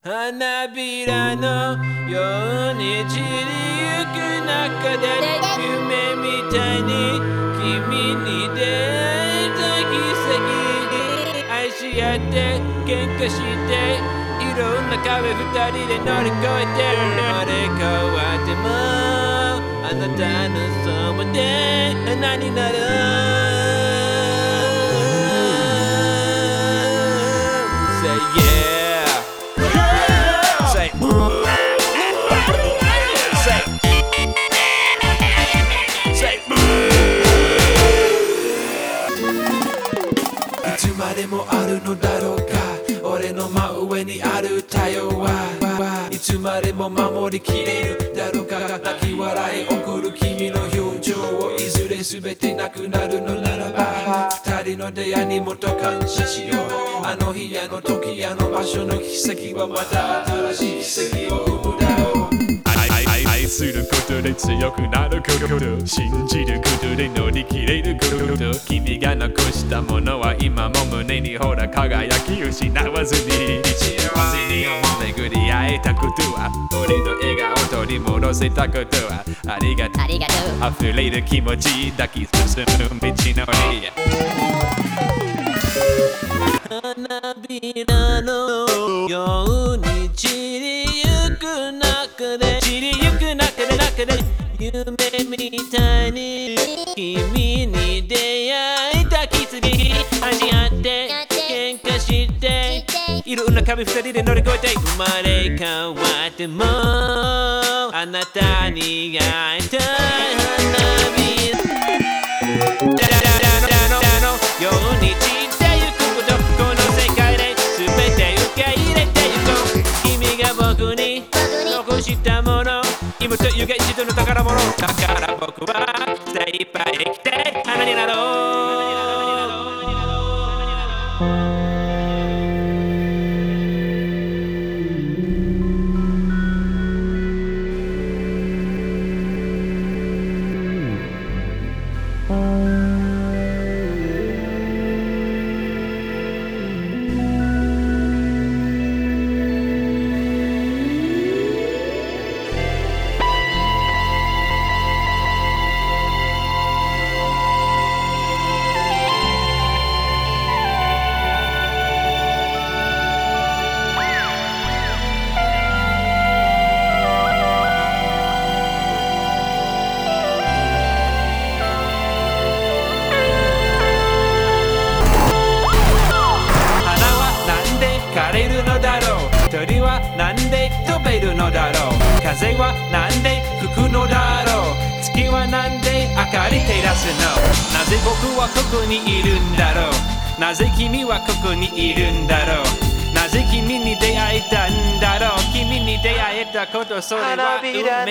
花びらのように散りゆく中で夢みたいに君に出会えた奇跡愛し合って喧嘩していろんな壁二人で乗り越えて生まれ変わってもあなたのそばで花になるSay yeah Say Say いつまでもあるのだろうか俺の真上にある太陽はいつまでも守りきれるだろうか泣き笑い送る君の表情をいずれ全てなくなるのならば二人の出会いにもっと感謝しようあの日あの時あの場所の奇跡はまた新しい奇跡を生むだろう愛することで強くなること信じることで乗り切れること君が残したものは今も胸にほら輝き失わずに幸せに巡り会えたことは俺の笑顔を取り戻せたことはありがとう溢れる気持ち抱き進む道のり花びらのように散りゆく中で夢みたいに君に出会えた奇跡味あって喧嘩していろんな壁二人で乗り越えて生まれ変わってもあなたに会いたい花びらのように散ってゆくことこの世界で全て受け入れてゆこう君が僕に残したもの今というが一度の宝物だから僕は精一杯生きて花になろう鳥はなんで飛べるのだろう風はなんで吹くのだろう月はなんで明かり照らすのなぜ僕はここにいるんだろうなぜ君はここにいるんだろうなぜ君に出会えたんだろう君に出会えたことそれは運命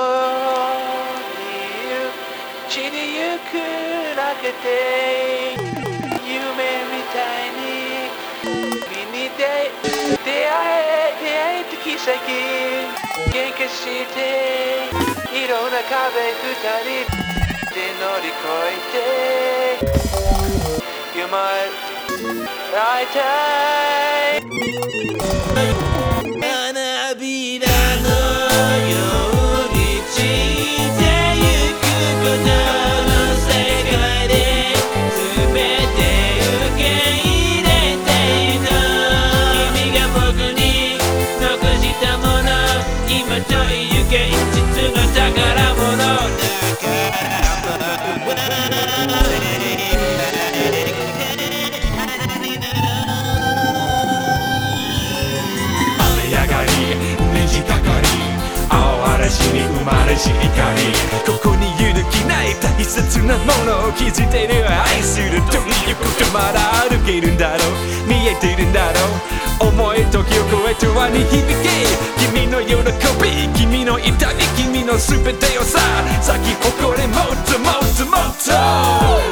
散りゆく中で夢みたいに君に出会えた奇跡喧嘩していろんな壁二人で乗り越えて夢会いたい花びらのように散ってゆくこの世界で全て受け入れている君が僕に残したもの今という現実の宝物だから僕は嵐に生まれし怒りここに揺るぎない大切なものを気づいてる愛するということまだ歩けるんだろう見えてるんだろう思い時を超えと輪に響け君の喜び君の痛み君の全てをさ咲き誇れもっともっともっと